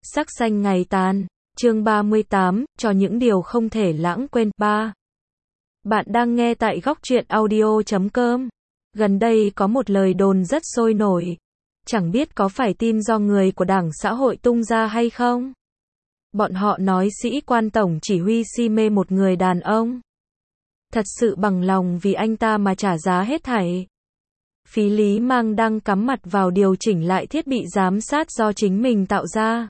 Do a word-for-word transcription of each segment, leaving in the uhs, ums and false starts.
Sắc xanh ngày tàn, chương ba mươi tám, cho những điều không thể lãng quên. ba. Bạn đang nghe tại góc truyện audio chấm com. Gần đây có một lời đồn rất sôi nổi. Chẳng biết có phải tin do người của Đảng Xã hội tung ra hay không? Bọn họ nói sĩ quan tổng chỉ huy si mê một người đàn ông. Thật sự bằng lòng vì anh ta mà trả giá hết thảy. Phí Lý Mang đang cắm mặt vào điều chỉnh lại thiết bị giám sát do chính mình tạo ra.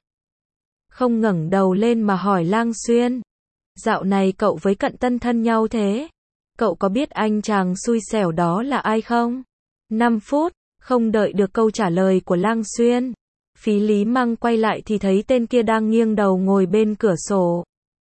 Không ngẩng đầu lên mà hỏi Lang Xuyên. Dạo này cậu với Cận Tân thân nhau thế? Cậu có biết anh chàng xui xẻo đó là ai không? năm phút, không đợi được câu trả lời của Lang Xuyên. Phí Lý Mang quay lại thì thấy tên kia đang nghiêng đầu ngồi bên cửa sổ.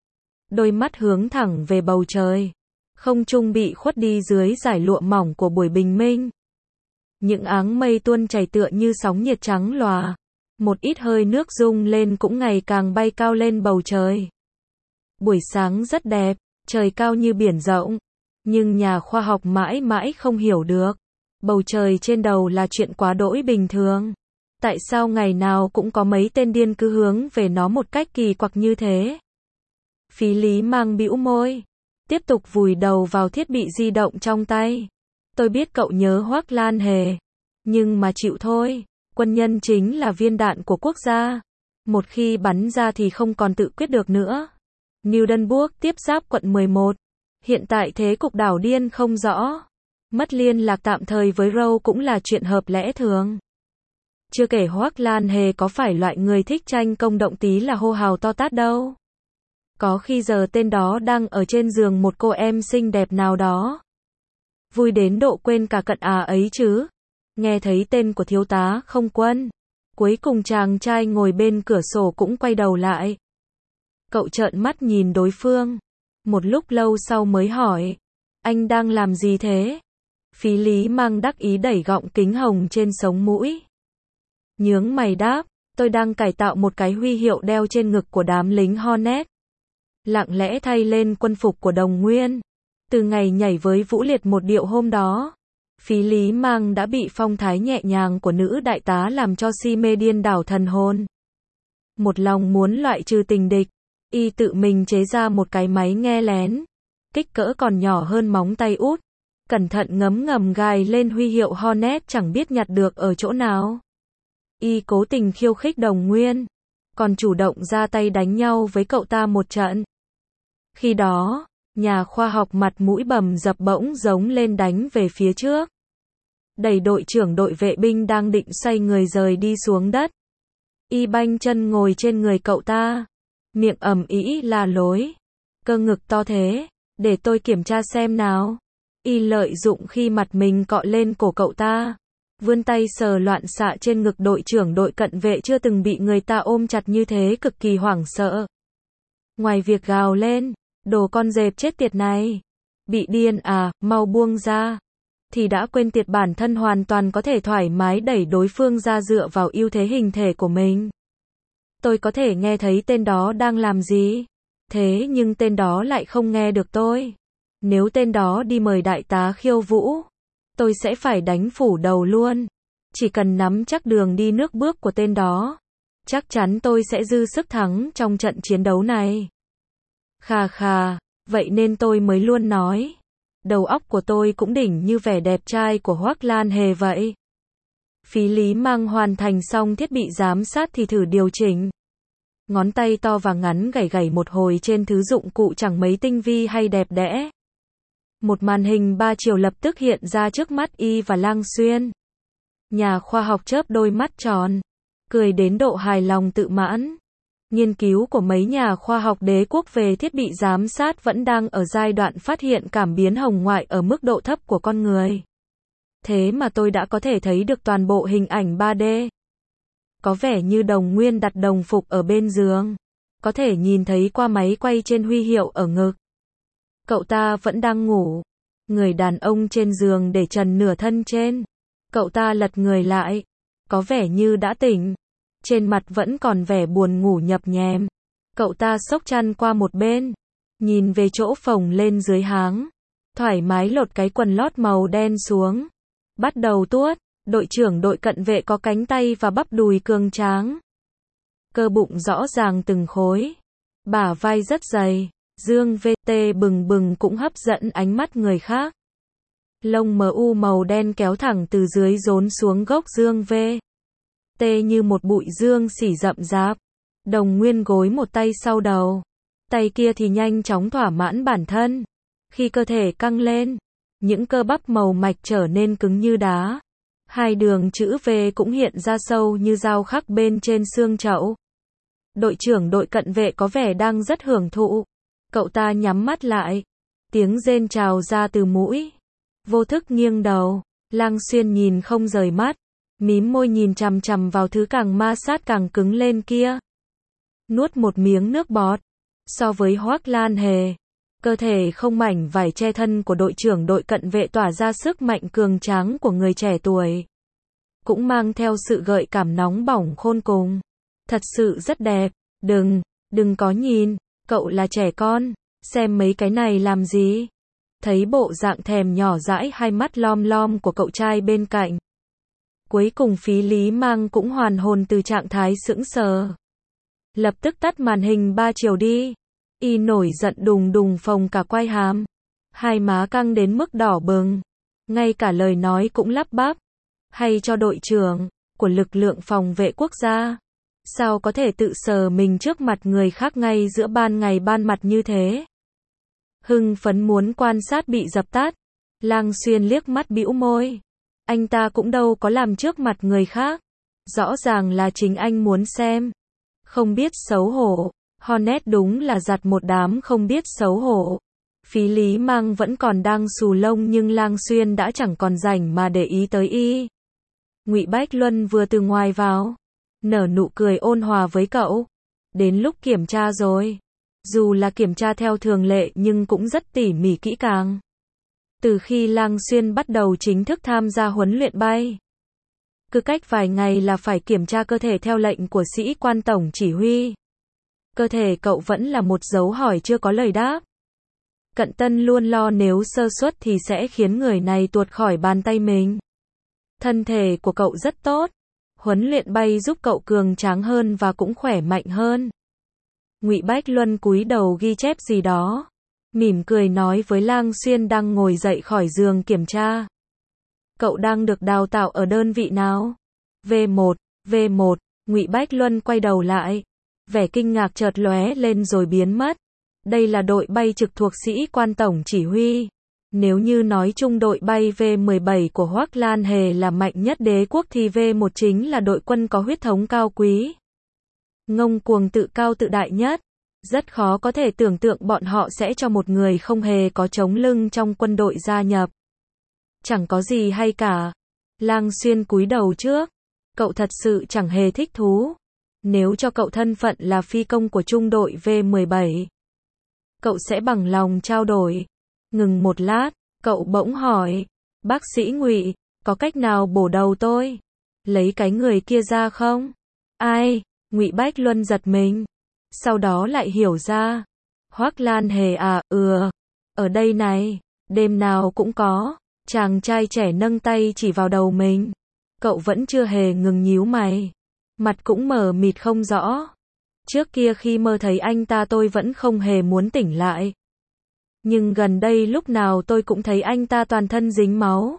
Đôi mắt hướng thẳng về bầu trời. Không trung bị khuất đi dưới dải lụa mỏng của buổi bình minh. Những áng mây tuôn chảy tựa như sóng nhiệt trắng lòa. Một ít hơi nước rung lên cũng ngày càng bay cao lên bầu trời. Buổi sáng rất đẹp, trời cao như biển rộng. Nhưng nhà khoa học mãi mãi không hiểu được. Bầu trời trên đầu là chuyện quá đỗi bình thường. Tại sao ngày nào cũng có mấy tên điên cứ hướng về nó một cách kỳ quặc như thế? Phí Lý Mang bĩu môi. Tiếp tục vùi đầu vào thiết bị di động trong tay. Tôi biết cậu nhớ Hoắc Lan Hề. Nhưng mà chịu thôi. Quân nhân chính là viên đạn của quốc gia. Một khi bắn ra thì không còn tự quyết được nữa. Newdenburg tiếp giáp quận mười một. Hiện tại thế cục đảo điên không rõ. Mất liên lạc tạm thời với Râu cũng là chuyện hợp lẽ thường. Chưa kể Hoắc Lan Hề có phải loại người thích tranh công động tí là hô hào to tát đâu. Có khi giờ tên đó đang ở trên giường một cô em xinh đẹp nào đó. Vui đến độ quên cả Cận à ấy chứ. Nghe thấy tên của thiếu tá Không Quân. Cuối cùng chàng trai ngồi bên cửa sổ cũng quay đầu lại. Cậu trợn mắt nhìn đối phương. Một lúc lâu sau mới hỏi. Anh đang làm gì thế? Phí Lý Mang đắc ý đẩy gọng kính hồng trên sống mũi. Nhướng mày đáp. Tôi đang cải tạo một cái huy hiệu đeo trên ngực của đám lính Hornet. Lặng lẽ thay lên quân phục của Đồng Nguyên. Từ ngày nhảy với Vũ Liệt một điệu hôm đó. Phí Lý Mang đã bị phong thái nhẹ nhàng của nữ đại tá làm cho si mê điên đảo thần hồn. Một lòng muốn loại trừ tình địch, y tự mình chế ra một cái máy nghe lén, kích cỡ còn nhỏ hơn móng tay út, cẩn thận ngấm ngầm gài lên huy hiệu Hornet chẳng biết nhặt được ở chỗ nào. Y cố tình khiêu khích Đồng Nguyên, còn chủ động ra tay đánh nhau với cậu ta một trận. Khi đó, nhà khoa học mặt mũi bầm dập bỗng giống lên đánh về phía trước. Đẩy đội trưởng đội vệ binh đang định xoay người rời đi xuống đất. Y banh chân ngồi trên người cậu ta. Miệng ầm ĩ la lối. Cơ ngực to thế, để tôi kiểm tra xem nào. Y lợi dụng khi mặt mình cọ lên cổ cậu ta. Vươn tay sờ loạn xạ trên ngực đội trưởng đội cận vệ chưa từng bị người ta ôm chặt như thế, cực kỳ hoảng sợ. Ngoài việc gào lên, đồ con dẹp chết tiệt này. Bị điên à, mau buông ra. Thì đã quên tiệt bản thân hoàn toàn có thể thoải mái đẩy đối phương ra dựa vào ưu thế hình thể của mình. Tôi có thể nghe thấy tên đó đang làm gì. Thế nhưng tên đó lại không nghe được tôi. Nếu tên đó đi mời đại tá Khiêu Vũ, tôi sẽ phải đánh phủ đầu luôn. Chỉ cần nắm chắc đường đi nước bước của tên đó, chắc chắn tôi sẽ dư sức thắng trong trận chiến đấu này. Khà khà, vậy nên tôi mới luôn nói. Đầu óc của tôi cũng đỉnh như vẻ đẹp trai của Hoắc Lan Hề vậy. Phí Lý Mang hoàn thành xong thiết bị giám sát thì thử điều chỉnh. Ngón tay to và ngắn gảy gảy một hồi trên thứ dụng cụ chẳng mấy tinh vi hay đẹp đẽ. Một màn hình ba chiều lập tức hiện ra trước mắt y và Lang Xuyên. Nhà khoa học chớp đôi mắt tròn, cười đến độ hài lòng tự mãn. Nghiên cứu của mấy nhà khoa học đế quốc về thiết bị giám sát vẫn đang ở giai đoạn phát hiện cảm biến hồng ngoại ở mức độ thấp của con người. Thế mà tôi đã có thể thấy được toàn bộ hình ảnh ba D. Có vẻ như Đồng Nguyên đặt đồng phục ở bên giường. Có thể nhìn thấy qua máy quay trên huy hiệu ở ngực. Cậu ta vẫn đang ngủ. Người đàn ông trên giường để trần nửa thân trên. Cậu ta lật người lại. Có vẻ như đã tỉnh. Trên mặt vẫn còn vẻ buồn ngủ nhập nhèm. Cậu ta xốc chăn qua một bên. Nhìn về chỗ phồng lên dưới háng. Thoải mái lột cái quần lót màu đen xuống. Bắt đầu tuốt. Đội trưởng đội cận vệ có cánh tay và bắp đùi cường tráng. cơ bụng rõ ràng từng khối, bả vai rất dày, dương vê tê bừng bừng cũng hấp dẫn ánh mắt người khác. Lông mờ u màu đen kéo thẳng từ dưới rốn xuống gốc dương vê tê như một bụi dương xỉ rậm rạp. Đồng Nguyên gối một tay sau đầu, tay kia thì nhanh chóng thỏa mãn bản thân. Khi cơ thể căng lên, những cơ bắp màu mạch trở nên cứng như đá. Hai đường chữ V cũng hiện ra sâu như dao khắc bên trên xương chậu. Đội trưởng đội cận vệ có vẻ đang rất hưởng thụ. Cậu ta nhắm mắt lại, tiếng rên trào ra từ mũi. Vô thức nghiêng đầu, Lang Xuyên nhìn không rời mắt, mím môi nhìn chằm chằm vào thứ càng ma sát càng cứng lên kia. Nuốt một miếng nước bọt. So với Hoắc Lan Hề, cơ thể không mảnh vải che thân của đội trưởng đội cận vệ tỏa ra sức mạnh cường tráng của người trẻ tuổi. Cũng mang theo sự gợi cảm nóng bỏng khôn cùng. Thật sự rất đẹp. Đừng, đừng có nhìn, cậu là trẻ con, xem mấy cái này làm gì. Thấy bộ dạng thèm nhỏ dãi hai mắt lom lom của cậu trai bên cạnh. Cuối cùng Phí Lý Mang cũng hoàn hồn từ trạng thái sững sờ. Lập tức tắt màn hình ba chiều đi. Y nổi giận đùng đùng phồng cả quai hàm. Hai má căng đến mức đỏ bừng. Ngay cả lời nói cũng lắp bắp. Hay cho đội trưởng của lực lượng phòng vệ quốc gia. Sao có thể tự sờ mình trước mặt người khác ngay giữa ban ngày ban mặt như thế? Hưng phấn muốn quan sát bị dập tắt. Lang Xuyên liếc mắt bĩu môi. Anh ta cũng đâu có làm trước mặt người khác. Rõ ràng là chính anh muốn xem. Không biết xấu hổ. Hornet đúng là giặt một đám không biết xấu hổ. Phí Lý Mang vẫn còn đang xù lông nhưng Lang Xuyên đã chẳng còn rảnh mà để ý tới y. Ngụy Bách Luân vừa từ ngoài vào, nở nụ cười ôn hòa với cậu. Đến lúc kiểm tra rồi. Dù là kiểm tra theo thường lệ nhưng cũng rất tỉ mỉ kỹ càng. Từ khi Lang Xuyên bắt đầu chính thức tham gia huấn luyện bay, cứ cách vài ngày là phải kiểm tra cơ thể theo lệnh của sĩ quan tổng chỉ huy. Cơ thể cậu vẫn là một dấu hỏi chưa có lời đáp. Cận Tân luôn lo nếu sơ suất thì sẽ khiến người này tuột khỏi bàn tay mình. Thân thể của cậu rất tốt. Huấn luyện bay giúp cậu cường tráng hơn và cũng khỏe mạnh hơn. Ngụy Bách Luân cúi đầu ghi chép gì đó, mỉm cười nói với Lang Xuyên đang ngồi dậy khỏi giường kiểm tra. Cậu đang được đào tạo ở đơn vị nào? V một, V một, Ngụy Bách Luân quay đầu lại. Vẻ kinh ngạc chợt lóe lên rồi biến mất. Đây là đội bay trực thuộc sĩ quan tổng chỉ huy. Nếu như nói chung đội bay V mười bảy của Hoắc Lan Hề là mạnh nhất đế quốc thì V một chính là đội quân có huyết thống cao quý. Ngông cuồng tự cao tự đại nhất. Rất khó có thể tưởng tượng bọn họ sẽ cho một người không hề có chống lưng trong quân đội gia nhập. Chẳng có gì hay cả. Lang Xuyên cúi đầu trước. Cậu thật sự chẳng hề thích thú. Nếu cho cậu thân phận là phi công của trung đội V mười bảy, cậu sẽ bằng lòng trao đổi. Ngừng một lát, cậu bỗng hỏi. Bác sĩ Ngụy, có cách nào bổ đầu tôi? Lấy cái người kia ra không? Ai? Ngụy Bách Luân giật mình. Sau đó lại hiểu ra. Hoắc Lan Hề à, ừ. Ở đây này, đêm nào cũng có. Chàng trai trẻ nâng tay chỉ vào đầu mình. Cậu vẫn chưa hề ngừng nhíu mày. Mặt cũng mờ mịt không rõ. Trước kia khi mơ thấy anh ta tôi vẫn không hề muốn tỉnh lại. Nhưng gần đây lúc nào tôi cũng thấy anh ta toàn thân dính máu.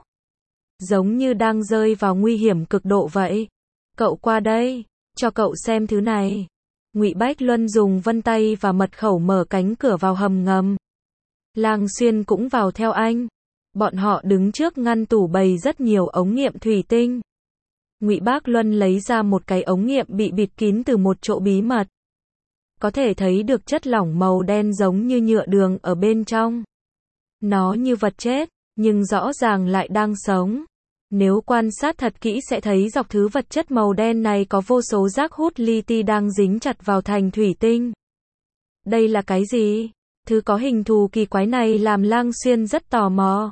Giống như đang rơi vào nguy hiểm cực độ vậy. Cậu qua đây, cho cậu xem thứ này. Ngụy Bách Luân dùng vân tay và mật khẩu mở cánh cửa vào hầm ngầm. Lang Xuyên cũng vào theo anh. Bọn họ đứng trước ngăn tủ bày rất nhiều ống nghiệm thủy tinh. Ngụy Bách Luân lấy ra một cái ống nghiệm bị bịt kín từ một chỗ bí mật. Có thể thấy được chất lỏng màu đen giống như nhựa đường ở bên trong. Nó như vật chết, nhưng rõ ràng lại đang sống. Nếu quan sát thật kỹ sẽ thấy dọc thứ vật chất màu đen này có vô số rác hút li ti đang dính chặt vào thành thủy tinh. Đây là cái gì? Thứ có hình thù kỳ quái này làm Lang Xuyên rất tò mò.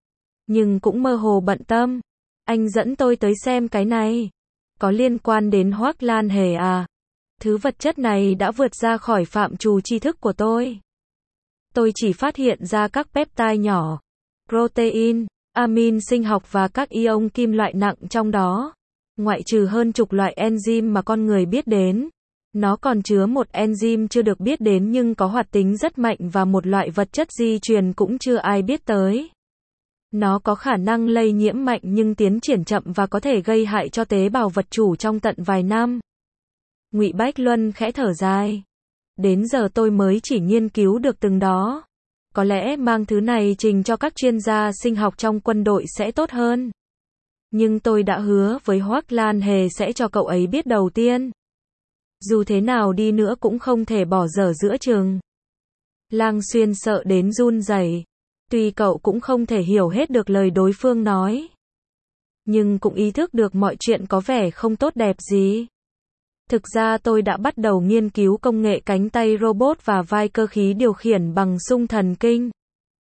Nhưng cũng mơ hồ bận tâm. Anh dẫn tôi tới xem cái này. Có liên quan đến Hoắc Lan Hề à? Thứ vật chất này đã vượt ra khỏi phạm trù tri thức của tôi. Tôi chỉ phát hiện ra các peptide nhỏ, protein, amin sinh học và các ion kim loại nặng trong đó. Ngoại trừ hơn chục loại enzyme mà con người biết đến, Nó còn chứa một enzyme chưa được biết đến nhưng có hoạt tính rất mạnh và một loại vật chất di truyền cũng chưa ai biết tới. Nó có khả năng lây nhiễm mạnh nhưng tiến triển chậm và có thể gây hại cho tế bào vật chủ trong tận vài năm. Ngụy Bách Luân khẽ thở dài. Đến giờ tôi mới chỉ nghiên cứu được từng đó. Có lẽ mang thứ này trình cho các chuyên gia sinh học trong quân đội sẽ tốt hơn. Nhưng tôi đã hứa với Hoắc Lan Hề sẽ cho cậu ấy biết đầu tiên. Dù thế nào đi nữa cũng không thể bỏ dở giữa chừng. Lang Xuyên sợ đến run rẩy. Tuy cậu cũng không thể hiểu hết được lời đối phương nói, nhưng cũng ý thức được mọi chuyện có vẻ không tốt đẹp gì. Thực ra tôi đã bắt đầu nghiên cứu công nghệ cánh tay robot và vai cơ khí điều khiển bằng xung thần kinh.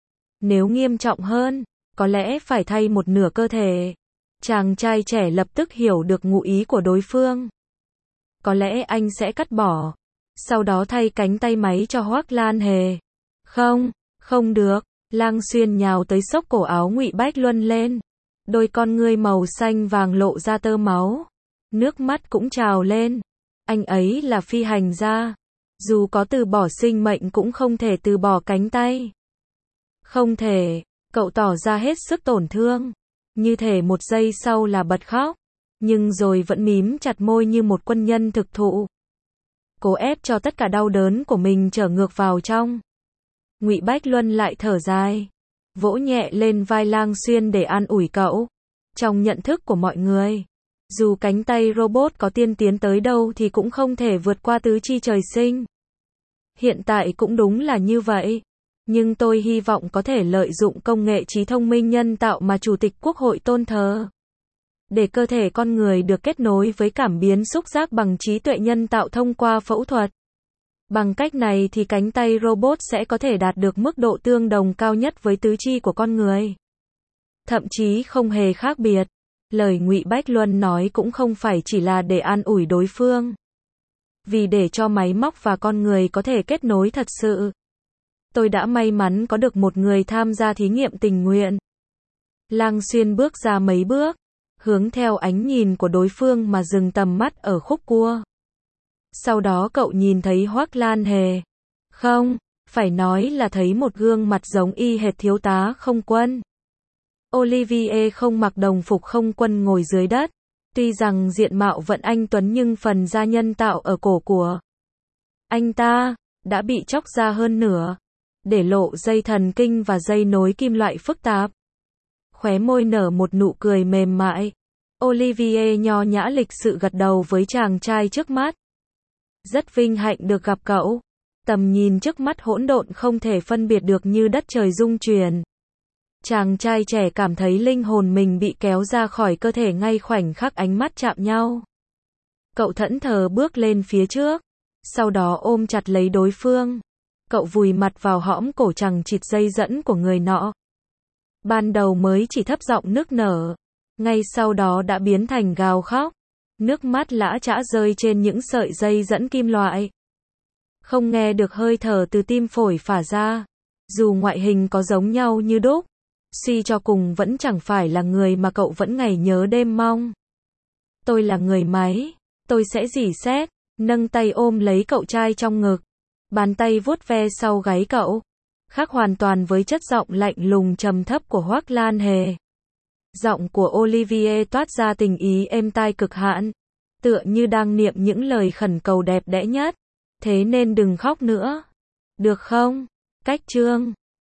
Nếu nghiêm trọng hơn, có lẽ phải thay một nửa cơ thể. Chàng trai trẻ lập tức hiểu được ngụ ý của đối phương. Có lẽ anh sẽ cắt bỏ, sau đó thay cánh tay máy cho Hoắc Lan Hề. Không, không được. Lang Xuyên nhào tới xốc cổ áo Ngụy Bách Luân lên. Đôi con ngươi màu xanh vàng lộ ra tơ máu. Nước mắt cũng trào lên. Anh ấy là phi hành gia. Dù có từ bỏ sinh mệnh cũng không thể từ bỏ cánh tay. Không thể. Cậu tỏ ra hết sức tổn thương. Như thể một giây sau là bật khóc. Nhưng rồi vẫn mím chặt môi như một quân nhân thực thụ. Cố ép cho tất cả đau đớn của mình trở ngược vào trong. Ngụy Bách Luân lại thở dài, vỗ nhẹ lên vai Lang Xuyên để an ủi cậu. Trong nhận thức của mọi người, dù cánh tay robot có tiên tiến tới đâu thì cũng không thể vượt qua tứ chi trời sinh. Hiện tại cũng đúng là như vậy. Nhưng tôi hy vọng có thể lợi dụng công nghệ trí thông minh nhân tạo mà Chủ tịch Quốc hội tôn thờ. Để cơ thể con người được kết nối với cảm biến xúc giác bằng trí tuệ nhân tạo thông qua phẫu thuật. Bằng cách này thì cánh tay robot sẽ có thể đạt được mức độ tương đồng cao nhất với tứ chi của con người. Thậm chí không hề khác biệt. Lời Ngụy Bách Luân nói cũng không phải chỉ là để an ủi đối phương. Vì để cho máy móc và con người có thể kết nối thật sự. Tôi đã may mắn có được một người tham gia thí nghiệm tình nguyện. Lang Xuyên bước ra mấy bước, hướng theo ánh nhìn của đối phương mà dừng tầm mắt ở khúc cua. Sau đó cậu nhìn thấy Hoắc Lan Hề. Không, phải nói là thấy một gương mặt giống y hệt thiếu tá không quân. Olivier không mặc đồng phục không quân ngồi dưới đất. Tuy rằng diện mạo vẫn anh tuấn nhưng phần da nhân tạo ở cổ của anh ta đã bị chóc ra hơn nửa, để lộ dây thần kinh và dây nối kim loại phức tạp. Khóe môi nở một nụ cười mềm mại. Olivier nho nhã lịch sự gật đầu với chàng trai trước mắt. Rất vinh hạnh được gặp cậu. Tầm nhìn trước mắt hỗn độn không thể phân biệt được như đất trời rung chuyển. Chàng trai trẻ cảm thấy linh hồn mình bị kéo ra khỏi cơ thể ngay khoảnh khắc ánh mắt chạm nhau. Cậu thẫn thờ bước lên phía trước, sau đó ôm chặt lấy đối phương. Cậu vùi mặt vào hõm cổ chằng chịt dây dẫn của người nọ. Ban đầu mới chỉ thấp giọng nức nở, ngay sau đó đã biến thành gào khóc. Nước mắt lã chã rơi trên những sợi dây dẫn kim loại. Không nghe được hơi thở từ tim phổi phả ra. Dù ngoại hình có giống nhau như đúc, suy cho cùng vẫn chẳng phải là người mà cậu vẫn ngày nhớ đêm mong. Tôi là người máy, tôi sẽ rỉ sét, nâng tay ôm lấy cậu trai trong ngực. Bàn tay vuốt ve sau gáy cậu. Khác hoàn toàn với chất giọng lạnh lùng trầm thấp của Hoắc Lan Hề. Giọng của Olivier toát ra tình ý êm tai cực hạn, tựa như đang niệm những lời khẩn cầu đẹp đẽ nhất. Thế nên đừng khóc nữa. Được không? Cách chương